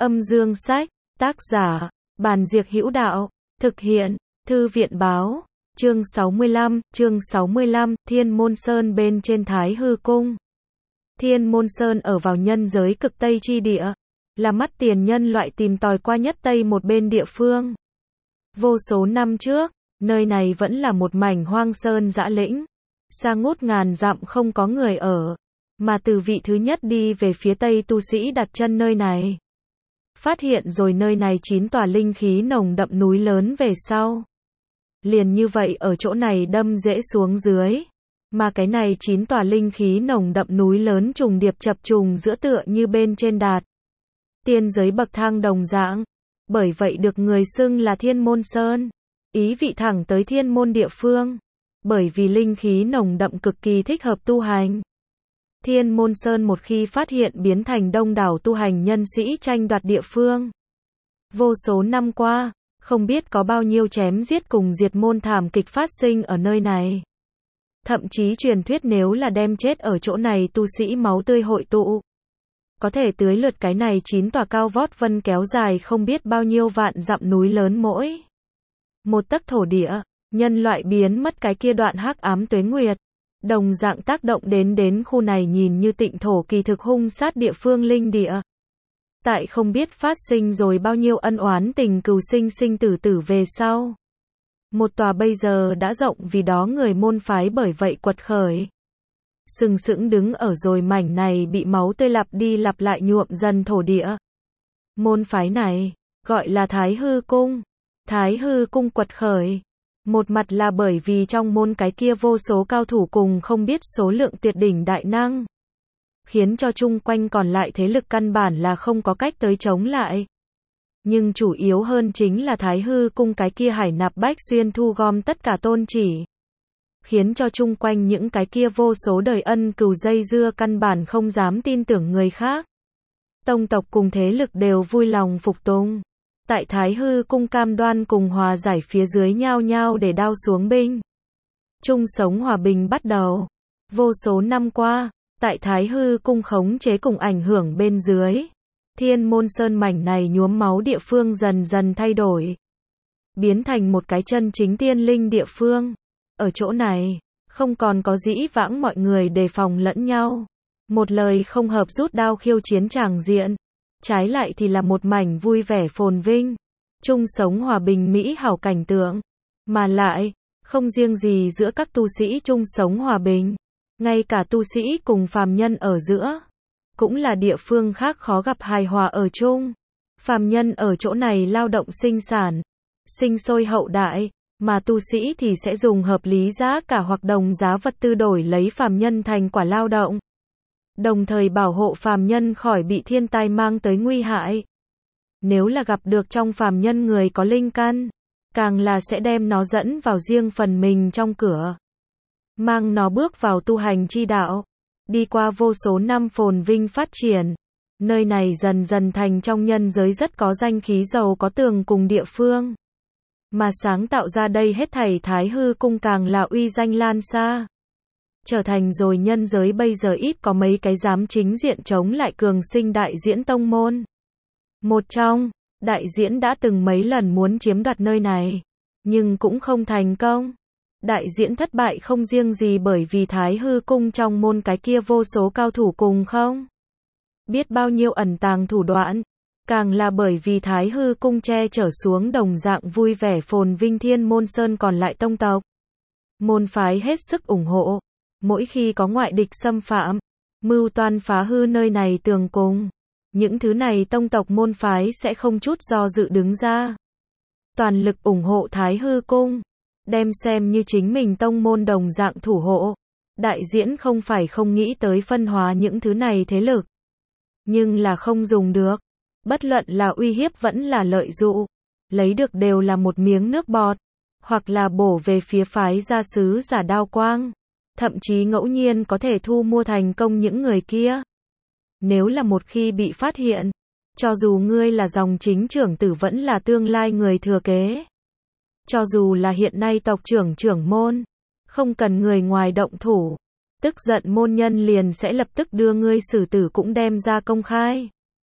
Âm Dương Sách, tác giả, Bàn Diệc Hữu Đạo, thực hiện, Thư viện Báo, chương 65, Thiên Môn Sơn bên trên Thái Hư Cung. Thiên Môn Sơn ở vào nhân giới cực Tây chi địa, là mắt tiền nhân loại tìm tòi qua nhất Tây một bên địa phương. Vô số năm trước, nơi này vẫn là một mảnh hoang sơn dã lĩnh, xa ngút ngàn dặm không có người ở, mà từ vị thứ nhất đi về phía Tây tu sĩ đặt chân nơi này. Phát hiện rồi nơi này 9 tòa linh khí nồng đậm núi lớn về sau. Liền như vậy ở chỗ này đâm rễ xuống dưới. Mà cái này 9 tòa linh khí nồng đậm núi lớn trùng điệp chập trùng giữa tựa như bên trên đạt tiên giới bậc thang đồng dạng. Bởi vậy được người xưng là Thiên Môn Sơn. Ý vị thẳng tới thiên môn địa phương. Bởi vì linh khí nồng đậm cực kỳ thích hợp tu hành. Thiên Môn Sơn một khi phát hiện biến thành đông đảo tu hành nhân sĩ tranh đoạt địa phương. Vô số năm qua, không biết có bao nhiêu chém giết cùng diệt môn thảm kịch phát sinh ở nơi này. Thậm chí truyền thuyết nếu là đem chết ở chỗ này tu sĩ máu tươi hội tụ. Có thể tưới lượt cái này 9 tòa cao vót vân kéo dài không biết bao nhiêu vạn dặm núi lớn mỗi. Một tấc thổ địa, nhân loại biến mất cái kia đoạn hắc ám tuế nguyệt. Đồng dạng tác động đến khu này nhìn như tịnh thổ kỳ thực hung sát địa phương linh địa. Tại không biết phát sinh rồi bao nhiêu ân oán tình cừu sinh tử về sau. Một tòa bây giờ đã rộng vì đó người môn phái bởi vậy quật khởi. Sừng sững đứng ở rồi mảnh này bị máu tươi lặp đi lặp lại nhuộm dần thổ địa. Môn phái này, gọi là Thái Hư Cung. Thái Hư Cung quật khởi. Một mặt là bởi vì trong môn cái kia vô số cao thủ cùng không biết số lượng tuyệt đỉnh đại năng. Khiến cho chung quanh còn lại thế lực căn bản là không có cách tới chống lại. Nhưng chủ yếu hơn chính là Thái Hư Cung cái kia hải nạp bách xuyên thu gom tất cả tôn chỉ. Khiến cho chung quanh những cái kia vô số đời ân cừu dây dưa căn bản không dám tin tưởng người khác. Tông tộc cùng thế lực đều vui lòng phục tùng. Tại Thái Hư Cung cam đoan cùng hòa giải phía dưới nhao nhao để đao xuống binh. Chung sống hòa bình bắt đầu. Vô số năm qua, tại Thái Hư Cung khống chế cùng ảnh hưởng bên dưới. Thiên Môn Sơn mảnh này nhuốm máu địa phương dần dần thay đổi. Biến thành một cái chân chính tiên linh địa phương. Ở chỗ này, không còn có dĩ vãng mọi người đề phòng lẫn nhau. Một lời không hợp rút đao khiêu chiến tràng diện. Trái lại thì là một mảnh vui vẻ phồn vinh. Chung sống hòa bình mỹ hảo cảnh tượng. Mà lại, không riêng gì giữa các tu sĩ chung sống hòa bình. Ngay cả tu sĩ cùng phàm nhân ở giữa. Cũng là địa phương khác khó gặp hài hòa ở chung. Phàm nhân ở chỗ này lao động sinh sản. Sinh sôi hậu đại. Mà tu sĩ thì sẽ dùng hợp lý giá cả hoặc đồng giá vật tư đổi lấy phàm nhân thành quả lao động. Đồng thời bảo hộ phàm nhân khỏi bị thiên tai mang tới nguy hại. Nếu là gặp được trong phàm nhân người có linh căn, càng là sẽ đem nó dẫn vào riêng phần mình trong cửa. Mang nó bước vào tu hành chi đạo. Đi qua vô số năm phồn vinh phát triển. Nơi này dần dần thành trong nhân giới rất có danh khí giàu có tường cùng địa phương. Mà sáng tạo ra đây hết thảy Thái Hư Cung càng là uy danh lan xa. Trở thành rồi nhân giới bây giờ ít có mấy cái dám chính diện chống lại cường sinh đại diễn tông môn. Một trong, đại diễn đã từng mấy lần muốn chiếm đoạt nơi này. Nhưng cũng không thành công. Đại diễn thất bại không riêng gì bởi vì Thái Hư Cung trong môn cái kia vô số cao thủ cùng không biết bao nhiêu ẩn tàng thủ đoạn. Càng là bởi vì Thái Hư Cung che chở xuống đồng dạng vui vẻ phồn vinh Thiên Môn Sơn còn lại tông tộc. Môn phái hết sức ủng hộ. Mỗi khi có ngoại địch xâm phạm, mưu toan phá hư nơi này tường cùng. Những thứ này tông tộc môn phái sẽ không chút do dự đứng ra. Toàn lực ủng hộ Thái Hư Cung. Đem xem như chính mình tông môn đồng dạng thủ hộ. Đại diễn không phải không nghĩ tới phân hóa những thứ này thế lực. Nhưng là không dùng được. Bất luận là uy hiếp vẫn là lợi dụ. Lấy được đều là một miếng nước bọt. Hoặc là bổ về phía phái gia sứ giả đao quang. Thậm chí ngẫu nhiên có thể thu mua thành công những người kia. Nếu là một khi bị phát hiện. Cho dù ngươi là dòng chính trưởng tử vẫn là tương lai người thừa kế. Cho dù là hiện nay tộc trưởng môn. Không cần người ngoài động thủ. Tức giận môn nhân liền sẽ lập tức đưa ngươi xử tử cũng đem ra công khai.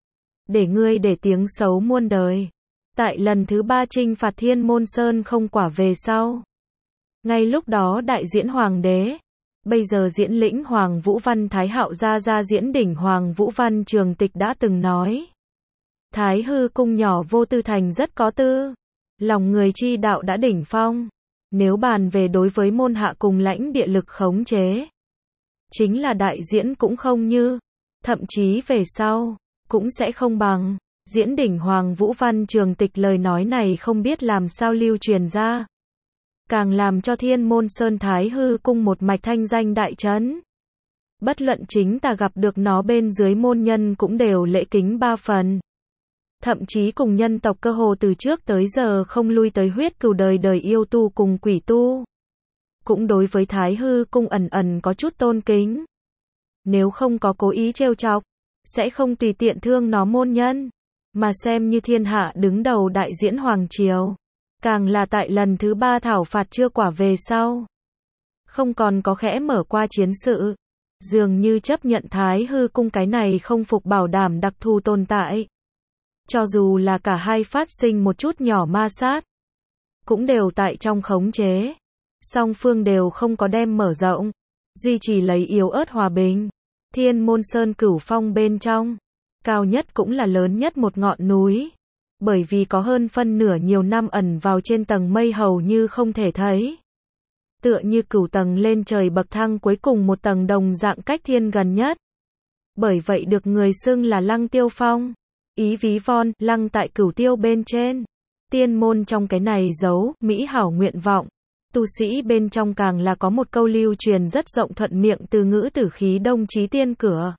để ngươi để tiếng xấu muôn đời. Tại lần thứ 3 chinh phạt Thiên Môn Sơn không quả về sau. Ngay lúc đó đại diễn hoàng đế, bây giờ diễn lĩnh Hoàng Vũ Văn Thái Hạo ra diễn đỉnh Hoàng Vũ Văn Trường Tịch đã từng nói. Thái hư cung nhỏ vô tư thành rất có tư. Lòng người chi đạo đã đỉnh phong. Nếu bàn về đối với môn hạ cùng lãnh địa lực khống chế, chính là đại diễn cũng không như, thậm chí về sau, cũng sẽ không bằng. Diễn đỉnh Hoàng Vũ Văn Trường Tịch lời nói này không biết làm sao lưu truyền ra. Càng làm cho Thiên Môn Sơn Thái hư cung một mạch thanh danh đại trấn. Bất luận chính ta gặp được nó bên dưới môn nhân cũng đều lễ kính 3 phần. Thậm chí cùng nhân tộc cơ hồ từ trước tới giờ không lui tới huyết cừu đời đời yêu tu cùng quỷ tu. Cũng đối với Thái hư cung ẩn có chút tôn kính. Nếu không có cố ý trêu chọc, sẽ không tùy tiện thương nó môn nhân, mà xem như thiên hạ đứng đầu đại diễn hoàng triều. Càng là tại lần thứ 3 thảo phạt chưa quả về sau, không còn có khẽ mở qua chiến sự, dường như chấp nhận Thái hư cung cái này không phục bảo đảm đặc thù tồn tại. Cho dù là cả hai phát sinh một chút nhỏ ma sát, cũng đều tại trong khống chế. Song phương đều không có đem mở rộng, duy trì lấy yếu ớt hòa bình. Thiên Môn Sơn Cửu Phong bên trong, cao nhất cũng là lớn nhất một ngọn núi. Bởi vì có hơn phân nửa nhiều năm ẩn vào trên tầng mây hầu như không thể thấy. Tựa như cửu tầng lên trời bậc thang cuối cùng một tầng đồng dạng cách thiên gần nhất. Bởi vậy được người xưng là Lăng Tiêu Phong. Ý ví von, lăng tại cửu tiêu bên trên. Tiên môn trong cái này giấu, mỹ hảo nguyện vọng. Tu sĩ bên trong càng là có một câu lưu truyền rất rộng thuận miệng từ ngữ tử khí đông chí tiên cửa.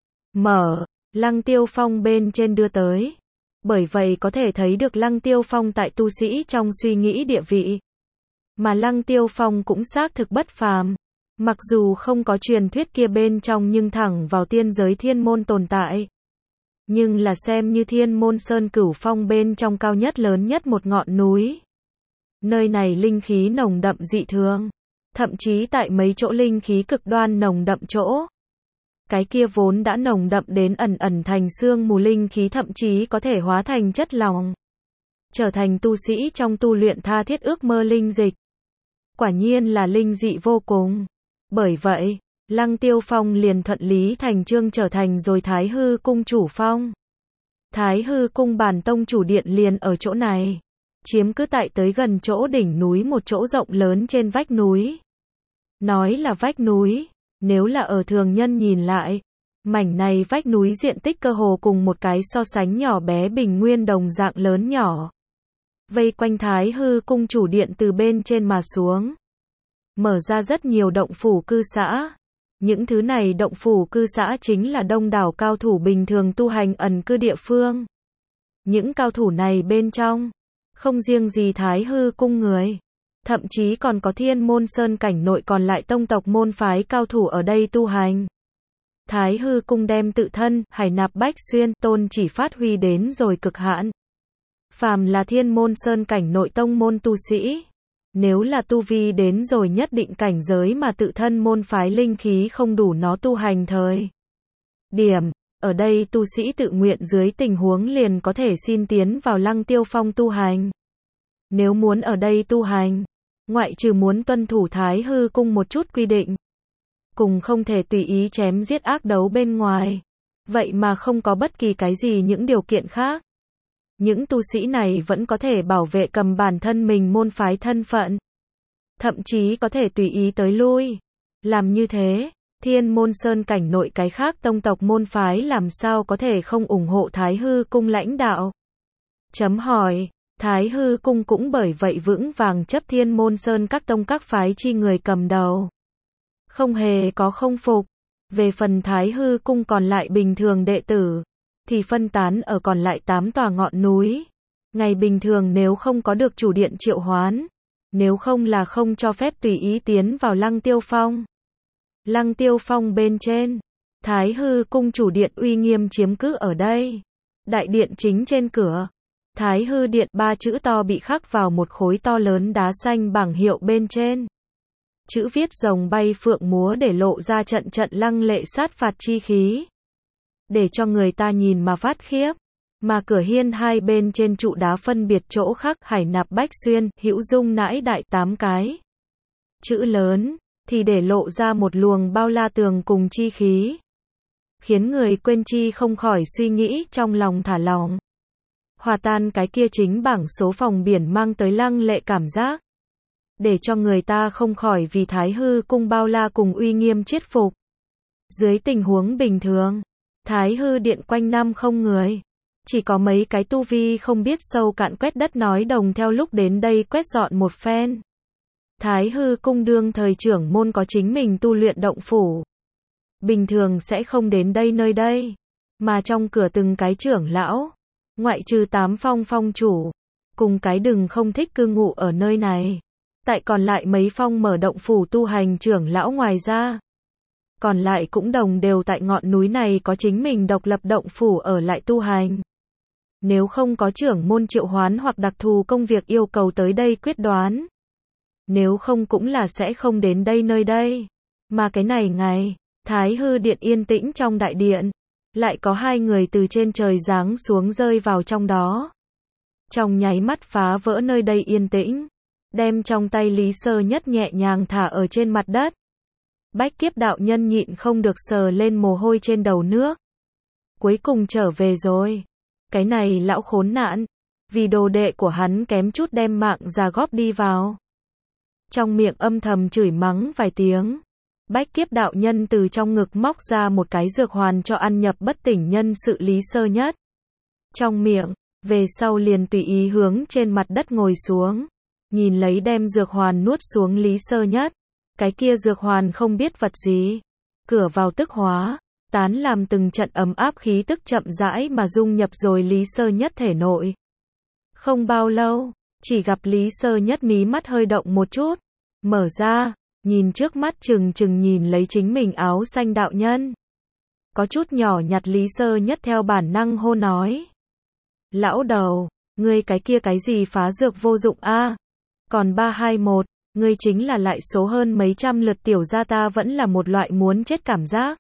Mở, Lăng Tiêu Phong bên trên đưa tới. Bởi vậy có thể thấy được Lăng Tiêu Phong tại tu sĩ trong suy nghĩ địa vị. Mà Lăng Tiêu Phong cũng xác thực bất phàm. Mặc dù không có truyền thuyết kia bên trong nhưng thẳng vào tiên giới thiên môn tồn tại. Nhưng là xem như Thiên Môn Sơn Cửu Phong bên trong cao nhất lớn nhất một ngọn núi. Nơi này linh khí nồng đậm dị thường. Thậm chí tại mấy chỗ linh khí cực đoan nồng đậm chỗ. Cái kia vốn đã nồng đậm đến ẩn thành sương mù linh khí thậm chí có thể hóa thành chất lỏng. Trở thành tu sĩ trong tu luyện tha thiết ước mơ linh dịch. Quả nhiên là linh dị vô cùng. Bởi vậy, Lăng Tiêu Phong liền thuận lý thành chương trở thành rồi Thái hư cung chủ phong. Thái hư cung bản tông chủ điện liền ở chỗ này. Chiếm cứ tại tới gần chỗ đỉnh núi một chỗ rộng lớn trên vách núi. Nói là vách núi, nếu là ở thường nhân nhìn lại, mảnh này vách núi diện tích cơ hồ cùng một cái so sánh nhỏ bé bình nguyên đồng dạng lớn nhỏ. Vây quanh Thái hư cung chủ điện từ bên trên mà xuống. Mở ra rất nhiều động phủ cư xã. Những thứ này động phủ cư xã chính là đông đảo cao thủ bình thường tu hành ẩn cư địa phương. Những cao thủ này bên trong, không riêng gì Thái hư cung người, thậm chí còn có Thiên Môn Sơn cảnh nội còn lại tông tộc môn phái cao thủ ở đây tu hành. Thái hư cung đem tự thân, hải nạp bách xuyên, tôn chỉ phát huy đến rồi cực hạn. Phàm là Thiên Môn Sơn cảnh nội tông môn tu sĩ, nếu là tu vi đến rồi nhất định cảnh giới mà tự thân môn phái linh khí không đủ nó tu hành thời điểm, ở đây tu sĩ tự nguyện dưới tình huống liền có thể xin tiến vào Lăng Tiêu Phong tu hành. Nếu muốn ở đây tu hành, ngoại trừ muốn tuân thủ Thái hư cung một chút quy định, cùng không thể tùy ý chém giết ác đấu bên ngoài, vậy mà không có bất kỳ cái gì những điều kiện khác. Những tu sĩ này vẫn có thể bảo vệ cầm bản thân mình môn phái thân phận. Thậm chí có thể tùy ý tới lui. Làm như thế, Thiên Môn Sơn cảnh nội cái khác tông tộc môn phái làm sao có thể không ủng hộ Thái hư cung lãnh đạo? Chấm hỏi, Thái hư cung cũng bởi vậy vững vàng chấp Thiên Môn Sơn các tông các phái chi người cầm đầu. Không hề có không phục. Về phần Thái hư cung còn lại bình thường đệ tử, thì phân tán ở còn lại 8 tòa ngọn núi. Ngày bình thường nếu không có được chủ điện triệu hoán, nếu không là không cho phép tùy ý tiến vào Lăng Tiêu Phong. Lăng Tiêu Phong bên trên, Thái hư cung chủ điện uy nghiêm chiếm cứ ở đây. Đại điện chính trên cửa, Thái hư điện 3 chữ to bị khắc vào một khối to lớn đá xanh bảng hiệu bên trên. Chữ viết rồng bay phượng múa để lộ ra trận trận lăng lệ sát phạt chi khí. Để cho người ta nhìn mà phát khiếp. Mà cửa hiên hai bên trên trụ đá phân biệt chỗ khắc Hải Nạp Bách Xuyên, Hữu Dung Nãi Đại 8 cái chữ lớn, thì để lộ ra một luồng bao la tường cùng chi khí, khiến người quên chi không khỏi suy nghĩ trong lòng thả lỏng. Hòa tan cái kia chính bảng số phòng biển mang tới lăng lệ cảm giác, để cho người ta không khỏi vì Thái Hư cung bao la cùng uy nghiêm chiết phục. Dưới tình huống bình thường, Thái Hư điện quanh năm không người, chỉ có mấy cái tu vi không biết sâu cạn quét đất nói đồng theo lúc đến đây quét dọn một phen. Thái Hư cung đương thời trưởng môn có chính mình tu luyện động phủ, bình thường sẽ không đến đây nơi đây, mà trong cửa từng cái trưởng lão, ngoại trừ 8 phong chủ, cùng cái đừng không thích cư ngụ ở nơi này. Tại còn lại mấy phong mở động phủ tu hành trưởng lão ngoài ra, còn lại cũng đồng đều tại ngọn núi này có chính mình độc lập động phủ ở lại tu hành. Nếu không có trưởng môn triệu hoán hoặc đặc thù công việc yêu cầu tới đây quyết đoán, nếu không cũng là sẽ không đến đây nơi đây. Mà cái này ngày, Thái Hư điện yên tĩnh trong đại điện, lại có hai người từ trên trời giáng xuống rơi vào trong đó. Trong nháy mắt phá vỡ nơi đây yên tĩnh, đem trong tay Lý Sơ Nhất nhẹ nhàng thả ở trên mặt đất. Bách Kiếp đạo nhân nhịn không được sờ lên mồ hôi trên đầu nước. Cuối cùng trở về rồi. Cái này lão khốn nạn, vì đồ đệ của hắn kém chút đem mạng ra góp đi vào. Trong miệng âm thầm chửi mắng vài tiếng, Bách Kiếp đạo nhân từ trong ngực móc ra một cái dược hoàn cho ăn nhập bất tỉnh nhân sự Lý Sơ Nhất. Trong miệng, về sau liền tùy ý hướng trên mặt đất ngồi xuống, nhìn lấy đem dược hoàn nuốt xuống Lý Sơ Nhất. Cái kia dược hoàn không biết vật gì, cửa vào tức hóa, tán làm từng trận ấm áp khí tức chậm rãi mà dung nhập rồi Lý Sơ Nhất thể nội. Không bao lâu, chỉ gặp Lý Sơ Nhất mí mắt hơi động một chút, mở ra, nhìn trước mắt chừng nhìn lấy chính mình áo xanh đạo nhân. Có chút nhỏ nhặt Lý Sơ Nhất theo bản năng hô nói. Lão đầu, ngươi cái kia cái gì phá dược vô dụng a? Còn 321, ngươi chính là lại số hơn mấy trăm lượt tiểu gia ta vẫn là một loại muốn chết cảm giác.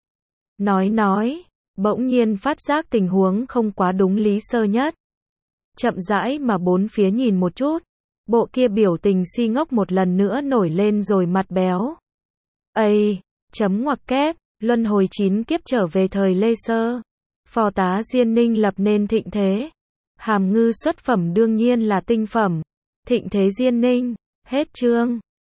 Nói, bỗng nhiên phát giác tình huống không quá đúng Lý Sơ Nhất. Chậm rãi mà bốn phía nhìn một chút, bộ kia biểu tình si ngốc một lần nữa nổi lên rồi mặt béo. Chấm ngoặc kép, luân hồi 9 kiếp trở về thời Lê Sơ. Phò tá Diên Ninh lập nên thịnh thế. Hàm ngư xuất phẩm đương nhiên là tinh phẩm. Thịnh thế Diên Ninh, hết chương.